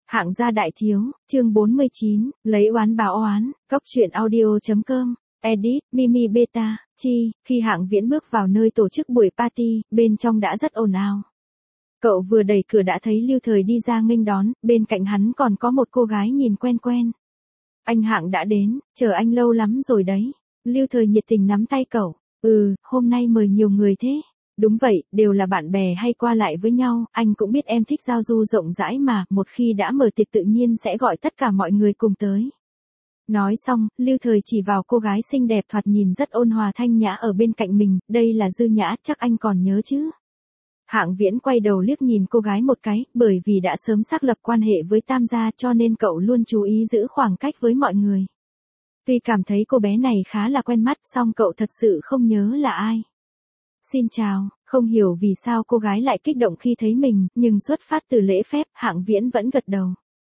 Hạng gia đại thiếu, chương 49, lấy oán báo oán, góc truyện audio.com, edit, Mimi Beta, chi, khi Hạng Viễn bước vào nơi tổ chức buổi party, bên trong đã rất ồn ào. Cậu vừa đẩy cửa đã thấy Lưu Thời đi ra nghênh đón, bên cạnh hắn còn có một cô gái nhìn quen quen. Anh Hạng đã đến, chờ anh lâu lắm rồi đấy. Lưu Thời nhiệt tình nắm tay cậu, hôm nay mời nhiều người thế. Đúng vậy, đều là bạn bè hay qua lại với nhau, anh cũng biết em thích giao du rộng rãi mà, một khi đã mở tiệc tự nhiên sẽ gọi tất cả mọi người cùng tới. Nói xong, Lưu Thời chỉ vào cô gái xinh đẹp thoạt nhìn rất ôn hòa thanh nhã ở bên cạnh mình, đây là Dư Nhã, chắc anh còn nhớ chứ. Hạng Viễn quay đầu liếc nhìn cô gái một cái, bởi vì đã sớm xác lập quan hệ với Tam gia cho nên cậu luôn chú ý giữ khoảng cách với mọi người. Tuy cảm thấy cô bé này khá là quen mắt, song cậu thật sự không nhớ là ai. Xin chào, không hiểu vì sao cô gái lại kích động khi thấy mình, nhưng xuất phát từ lễ phép, Hạng Viễn vẫn gật đầu.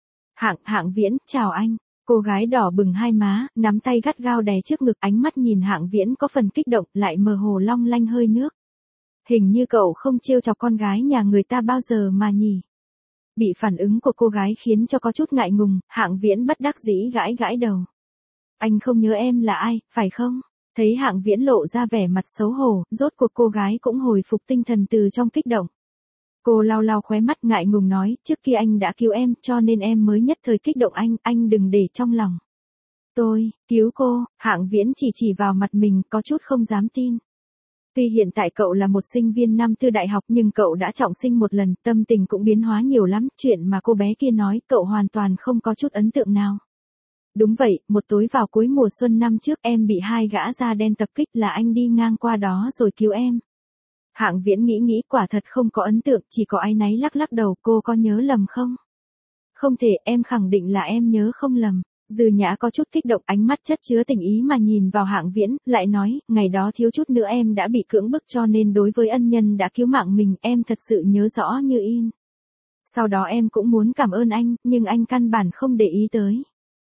Hạng Viễn, chào anh. Cô gái đỏ bừng hai má, nắm tay gắt gao đè trước ngực, ánh mắt nhìn Hạng Viễn có phần kích động, lại mơ hồ long lanh hơi nước. Hình như cậu không trêu chọc con gái nhà người ta bao giờ mà nhỉ. Bị phản ứng của cô gái khiến cho có chút ngại ngùng, Hạng Viễn bất đắc dĩ gãi đầu. Anh không nhớ em là ai, phải không? Thấy Hạng Viễn lộ ra vẻ mặt xấu hổ, rốt cuộc cô gái cũng hồi phục tinh thần từ trong kích động. Cô lau khóe mắt ngại ngùng nói, trước kia anh đã cứu em cho nên em mới nhất thời kích động anh đừng để trong lòng. Tôi, cứu cô, Hạng Viễn chỉ vào mặt mình có chút không dám tin. Tuy hiện tại cậu là một sinh viên năm tư đại học nhưng cậu đã trọng sinh một lần, tâm tình cũng biến hóa nhiều lắm, chuyện mà cô bé kia nói cậu hoàn toàn không có chút ấn tượng nào. Đúng vậy, một tối vào cuối mùa xuân năm trước em bị hai gã da đen tập kích là anh đi ngang qua đó rồi cứu em. Hạng Viễn nghĩ quả thật không có ấn tượng, chỉ có áy náy lắc đầu, cô có nhớ lầm không? Không thể, em khẳng định là em nhớ không lầm. Dư Nhã có chút kích động, ánh mắt chất chứa tình ý mà nhìn vào Hạng Viễn, lại nói, ngày đó thiếu chút nữa em đã bị cưỡng bức cho nên đối với ân nhân đã cứu mạng mình em thật sự nhớ rõ như in. Sau đó em cũng muốn cảm ơn anh, nhưng anh căn bản không để ý tới.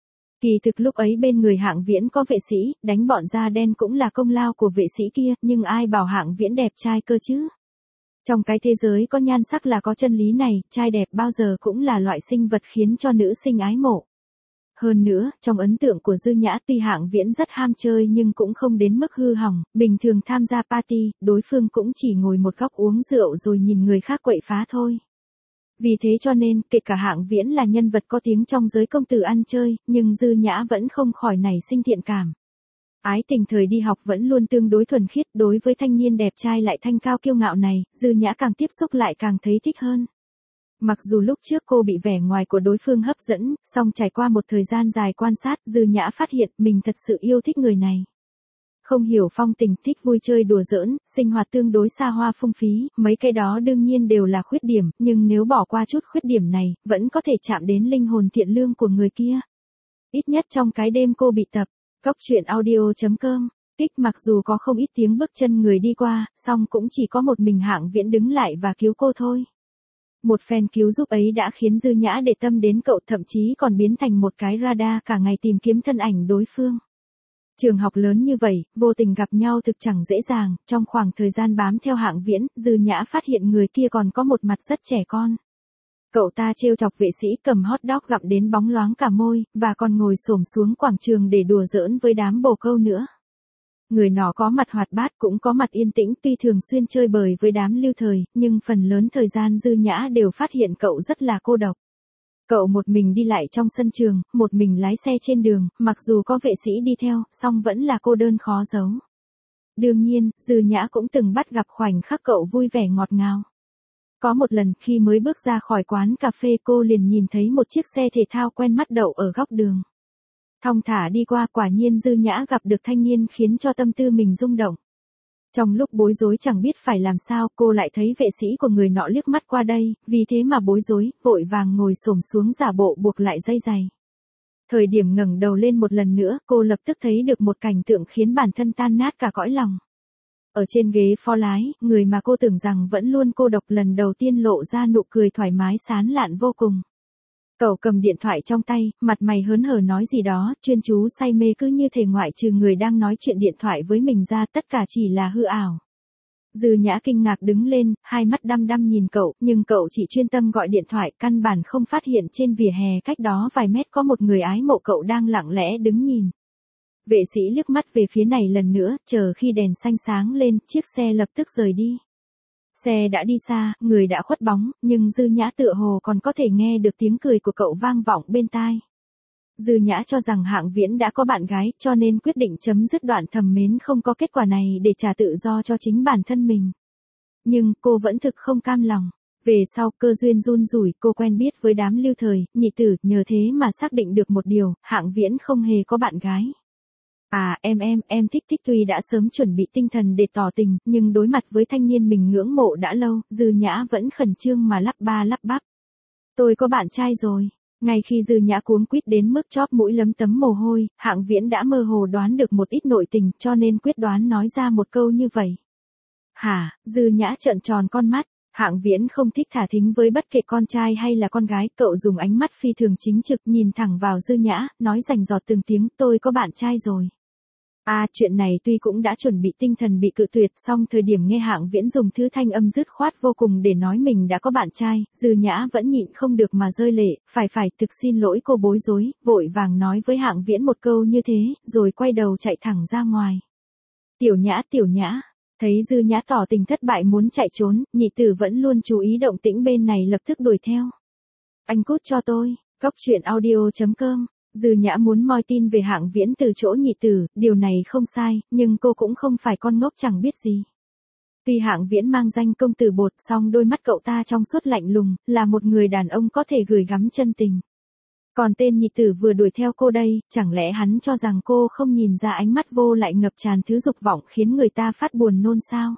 Kỳ thực lúc ấy bên người Hạng Viễn có vệ sĩ, đánh bọn da đen cũng là công lao của vệ sĩ kia, nhưng ai bảo Hạng Viễn đẹp trai cơ chứ? Trong cái thế giới có nhan sắc là có chân lý này, trai đẹp bao giờ cũng là loại sinh vật khiến cho nữ sinh ái mộ. Hơn nữa, trong ấn tượng của Dư Nhã tuy Hạng Viễn rất ham chơi nhưng cũng không đến mức hư hỏng, bình thường tham gia party, đối phương cũng chỉ ngồi một góc uống rượu rồi nhìn người khác quậy phá thôi. Vì thế cho nên, kể cả Hạng Viễn là nhân vật có tiếng trong giới công tử ăn chơi, nhưng Dư Nhã vẫn không khỏi nảy sinh thiện cảm. Ái tình thời đi học vẫn luôn tương đối thuần khiết, đối với thanh niên đẹp trai lại thanh cao kiêu ngạo này, Dư Nhã càng tiếp xúc lại càng thấy thích hơn. Mặc dù lúc trước cô bị vẻ ngoài của đối phương hấp dẫn, song trải qua một thời gian dài quan sát, Dư Nhã phát hiện mình thật sự yêu thích người này. Không hiểu phong tình, thích vui chơi đùa giỡn, sinh hoạt tương đối xa hoa phung phí, mấy cái đó đương nhiên đều là khuyết điểm, nhưng nếu bỏ qua chút khuyết điểm này, vẫn có thể chạm đến linh hồn thiện lương của người kia. Ít nhất trong cái đêm cô bị tập, góc truyện audio.com, kích mặc dù có không ít tiếng bước chân người đi qua, song cũng chỉ có một mình Hạng Viễn đứng lại và cứu cô thôi. Một phen cứu giúp ấy đã khiến Dư Nhã để tâm đến cậu, thậm chí còn biến thành một cái radar cả ngày tìm kiếm thân ảnh đối phương. Trường học lớn như vậy, vô tình gặp nhau thực chẳng dễ dàng, trong khoảng thời gian bám theo Hạng Viễn, Dư Nhã phát hiện người kia còn có một mặt rất trẻ con. Cậu ta trêu chọc vệ sĩ cầm hot dog gặm đến bóng loáng cả môi, và còn ngồi xổm xuống quảng trường để đùa giỡn với đám bồ câu nữa. Người nọ có mặt hoạt bát cũng có mặt yên tĩnh, tuy thường xuyên chơi bời với đám Lưu Thời, nhưng phần lớn thời gian Dư Nhã đều phát hiện cậu rất là cô độc. Cậu một mình đi lại trong sân trường, một mình lái xe trên đường, mặc dù có vệ sĩ đi theo, song vẫn là cô đơn khó giấu. Đương nhiên, Dư Nhã cũng từng bắt gặp khoảnh khắc cậu vui vẻ ngọt ngào. Có một lần khi mới bước ra khỏi quán cà phê cô liền nhìn thấy một chiếc xe thể thao quen mắt đậu ở góc đường. Thong thả đi qua, quả nhiên Dư Nhã gặp được thanh niên khiến cho tâm tư mình rung động. Trong lúc bối rối chẳng biết phải làm sao, cô lại thấy vệ sĩ của người nọ liếc mắt qua đây, vì thế mà bối rối, vội vàng ngồi xổm xuống giả bộ buộc lại dây giày. Thời điểm ngẩng đầu lên một lần nữa, cô lập tức thấy được một cảnh tượng khiến bản thân tan nát cả cõi lòng. Ở trên ghế phó lái, người mà cô tưởng rằng vẫn luôn cô độc lần đầu tiên lộ ra nụ cười thoải mái sán lạn vô cùng. Cậu cầm điện thoại trong tay, mặt mày hớn hở nói gì đó, chuyên chú say mê cứ như thể ngoại trừ người đang nói chuyện điện thoại với mình ra tất cả chỉ là hư ảo. Dư Nhã kinh ngạc đứng lên, hai mắt đăm đăm nhìn cậu, nhưng cậu chỉ chuyên tâm gọi điện thoại, căn bản không phát hiện trên vỉa hè cách đó vài mét có một người ái mộ cậu đang lặng lẽ đứng nhìn. Vệ sĩ liếc mắt về phía này lần nữa, chờ khi đèn xanh sáng lên, chiếc xe lập tức rời đi. Xe đã đi xa, người đã khuất bóng, nhưng Dư Nhã tựa hồ còn có thể nghe được tiếng cười của cậu vang vọng bên tai. Dư Nhã cho rằng Hạng Viễn đã có bạn gái, cho nên quyết định chấm dứt đoạn thầm mến không có kết quả này để trả tự do cho chính bản thân mình. Nhưng cô vẫn thực không cam lòng. Về sau, cơ duyên run rủi, cô quen biết với đám Lưu Thời, nhị tử, nhờ thế mà xác định được một điều, Hạng Viễn không hề có bạn gái. À, em thích tuy đã sớm chuẩn bị tinh thần để tỏ tình, nhưng đối mặt với thanh niên mình ngưỡng mộ đã lâu, Dư Nhã vẫn khẩn trương mà lắp ba lắp bắp. Tôi có bạn trai rồi. Ngay khi Dư Nhã cuống quýt đến mức chóp mũi lấm tấm mồ hôi, Hạng Viễn đã mơ hồ đoán được một ít nội tình, cho nên quyết đoán nói ra một câu như vậy. Hả? Dư Nhã trợn tròn con mắt. Hạng Viễn không thích thả thính với bất kể con trai hay là con gái, cậu dùng ánh mắt phi thường chính trực nhìn thẳng vào Dư Nhã, nói rành rọt từng tiếng, tôi có bạn trai rồi. À, chuyện này tuy cũng đã chuẩn bị tinh thần bị cự tuyệt, song thời điểm nghe Hạng Viễn dùng thứ thanh âm dứt khoát vô cùng để nói mình đã có bạn trai, Dư Nhã vẫn nhịn không được mà rơi lệ, phải, thực xin lỗi, cô bối rối, vội vàng nói với Hạng Viễn một câu như thế, rồi quay đầu chạy thẳng ra ngoài. Tiểu Nhã, thấy Dư Nhã tỏ tình thất bại muốn chạy trốn, nhị tử vẫn luôn chú ý động tĩnh bên này lập tức đuổi theo. Anh cút cho tôi, coctruyện.audio.com. Dư Nhã muốn moi tin về Hạng Viễn từ chỗ nhị tử, điều này không sai, nhưng cô cũng không phải con ngốc chẳng biết gì. Tuy Hạng Viễn mang danh công tử bột, song đôi mắt cậu ta trong suốt lạnh lùng, là một người đàn ông có thể gửi gắm chân tình. Còn tên nhị tử vừa đuổi theo cô đây, chẳng lẽ hắn cho rằng cô không nhìn ra ánh mắt vô lại ngập tràn thứ dục vọng khiến người ta phát buồn nôn sao?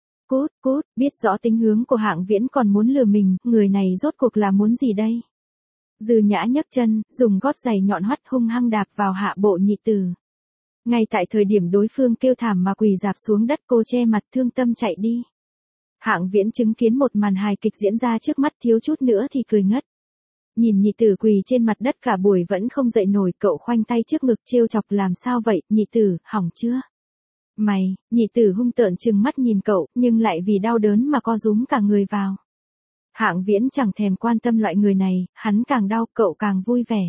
Cút, biết rõ tính hướng của Hạng Viễn còn muốn lừa mình, người này rốt cuộc là muốn gì đây? Dư Nhã nhấc chân, dùng gót giày nhọn hoắt hung hăng đạp vào hạ bộ nhị tử. Ngay tại thời điểm đối phương kêu thảm mà quỳ rạp xuống đất, cô che mặt thương tâm chạy đi. Hạng Viễn chứng kiến một màn hài kịch diễn ra trước mắt, thiếu chút nữa thì cười ngất. Nhìn nhị tử quỳ trên mặt đất cả buổi vẫn không dậy nổi, cậu khoanh tay trước ngực trêu chọc, làm sao vậy, nhị tử, hỏng chưa? Mày, nhị tử hung tợn trừng mắt nhìn cậu, nhưng lại vì đau đớn mà co rúm cả người vào. Hạng Viễn chẳng thèm quan tâm loại người này, hắn càng đau, cậu càng vui vẻ.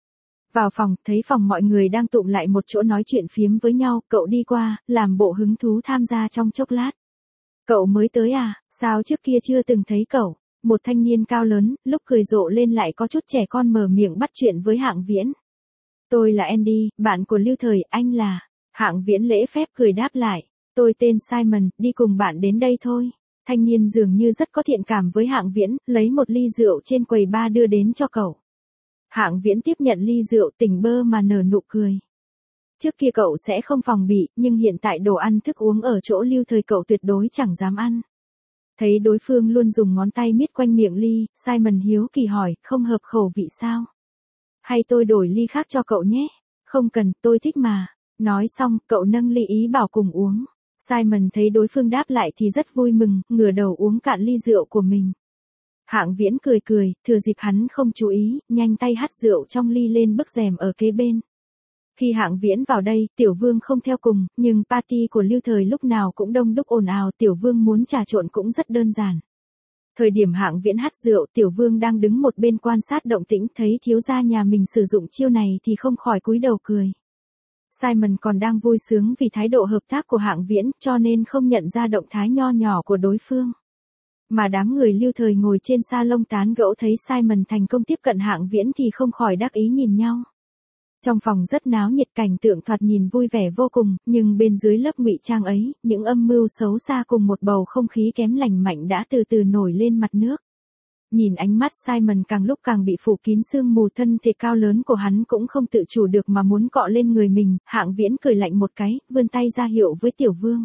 Vào phòng, thấy phòng mọi người đang tụm lại một chỗ nói chuyện phiếm với nhau, cậu đi qua, làm bộ hứng thú tham gia trong chốc lát. Cậu mới tới à, sao trước kia chưa từng thấy cậu? Một thanh niên cao lớn, lúc cười rộ lên lại có chút trẻ con mở miệng bắt chuyện với Hạng Viễn. Tôi là Andy, bạn của Lưu Thời, anh là... Hạng Viễn lễ phép cười đáp lại. Tôi tên Simon, đi cùng bạn đến đây thôi. Thanh niên dường như rất có thiện cảm với Hạng Viễn, lấy một ly rượu trên quầy bar đưa đến cho cậu. Hạng Viễn tiếp nhận ly rượu, tỉnh bơ mà nở nụ cười. Trước kia cậu sẽ không phòng bị, nhưng hiện tại đồ ăn thức uống ở chỗ Lưu Thời cậu tuyệt đối chẳng dám ăn. Thấy đối phương luôn dùng ngón tay miết quanh miệng ly, Simon hiếu kỳ hỏi, không hợp khẩu vị sao? Hay tôi đổi ly khác cho cậu nhé? Không cần, tôi thích mà. Nói xong, cậu nâng ly ý bảo cùng uống. Simon thấy đối phương đáp lại thì rất vui mừng, ngửa đầu uống cạn ly rượu của mình. Hạng Viễn cười, thừa dịp hắn không chú ý, nhanh tay hắt rượu trong ly lên bức rèm ở kế bên. Khi Hạng Viễn vào đây, Tiểu Vương không theo cùng, nhưng party của Lưu Thời lúc nào cũng đông đúc ồn ào, Tiểu Vương muốn trà trộn cũng rất đơn giản. Thời điểm Hạng Viễn hắt rượu, Tiểu Vương đang đứng một bên quan sát động tĩnh, thấy thiếu gia nhà mình sử dụng chiêu này thì không khỏi cúi đầu cười. Simon còn đang vui sướng vì thái độ hợp tác của Hạng Viễn, cho nên không nhận ra động thái nho nhỏ của đối phương. Mà đám người Lưu Thời ngồi trên salon tán gẫu thấy Simon thành công tiếp cận Hạng Viễn thì không khỏi đắc ý nhìn nhau. Trong phòng rất náo nhiệt, cảnh tượng thoạt nhìn vui vẻ vô cùng, nhưng bên dưới lớp ngụy trang ấy, những âm mưu xấu xa cùng một bầu không khí kém lành mạnh đã từ từ nổi lên mặt nước. Nhìn ánh mắt Simon càng lúc càng bị phủ kín sương mù, thân thể cao lớn của hắn cũng không tự chủ được mà muốn cọ lên người mình, Hạng Viễn cười lạnh một cái, vươn tay ra hiệu với Tiểu Vương.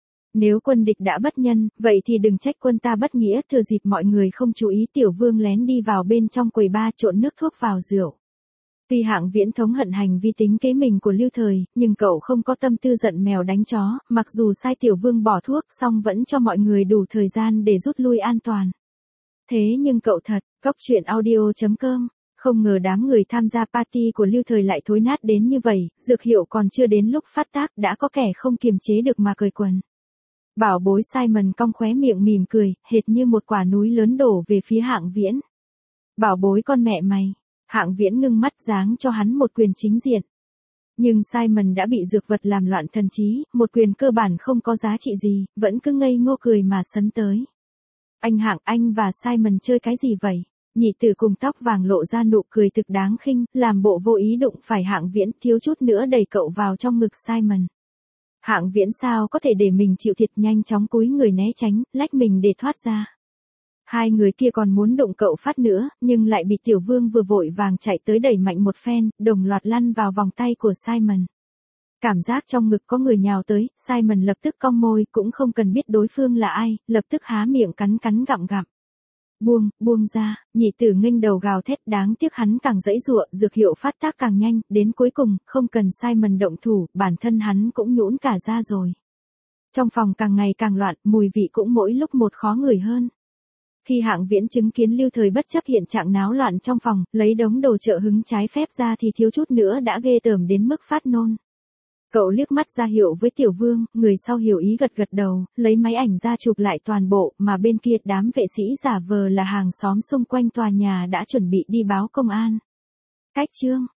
Nếu quân địch đã bất nhân, vậy thì đừng trách quân ta bất nghĩa. Thừa dịp mọi người không chú ý, Tiểu Vương lén đi vào bên trong quầy bar trộn nước thuốc vào rượu. Tuy Hạng Viễn thống hận hành vi tính kế mình của Lưu Thời, nhưng cậu không có tâm tư giận mèo đánh chó, mặc dù sai Tiểu Vương bỏ thuốc song vẫn cho mọi người đủ thời gian để rút lui an toàn. Thế nhưng cậu thật, coctruyện.audio.com, không ngờ đám người tham gia party của Lưu Thời lại thối nát đến như vậy, dược hiệu còn chưa đến lúc phát tác đã có kẻ không kiềm chế được mà cởi quần. Bảo bối Simon cong khóe miệng mỉm cười, hệt như một quả núi lớn đổ về phía Hạng Viễn. Bảo bối con mẹ mày. Hạng Viễn ngưng mắt giáng cho hắn một quyền chính diện. Nhưng Simon đã bị dược vật làm loạn thần trí, một quyền cơ bản không có giá trị gì, vẫn cứ ngây ngô cười mà sấn tới. Anh Hạng, anh và Simon chơi cái gì vậy? Nhị tử cùng tóc vàng lộ ra nụ cười thực đáng khinh, làm bộ vô ý đụng phải Hạng Viễn, thiếu chút nữa đẩy cậu vào trong ngực Simon. Hạng Viễn sao có thể để mình chịu thiệt, nhanh chóng cúi người né tránh, lách mình để thoát ra. Hai người kia còn muốn đụng cậu phát nữa, nhưng lại bị Tiểu Vương vừa vội vàng chạy tới đẩy mạnh một phen, đồng loạt lăn vào vòng tay của Simon. Cảm giác trong ngực có người nhào tới, Simon lập tức cong môi, cũng không cần biết đối phương là ai, lập tức há miệng cắn cắn gặm gặm. Buông ra, nhị tử nghênh đầu gào thét, đáng tiếc hắn càng giãy giụa, dược hiệu phát tác càng nhanh, đến cuối cùng, không cần Simon động thủ, bản thân hắn cũng nhũn cả ra rồi. Trong phòng càng ngày càng loạn, mùi vị cũng mỗi lúc một khó ngửi hơn. Khi Hạng Viễn chứng kiến Lưu Thời bất chấp hiện trạng náo loạn trong phòng, lấy đống đồ trợ hứng trái phép ra thì thiếu chút nữa đã ghê tởm đến mức phát nôn. Cậu liếc mắt ra hiệu với Tiểu Vương, người sau hiểu ý gật gật đầu, lấy máy ảnh ra chụp lại toàn bộ, mà bên kia đám vệ sĩ giả vờ là hàng xóm xung quanh tòa nhà đã chuẩn bị đi báo công an. Cách chương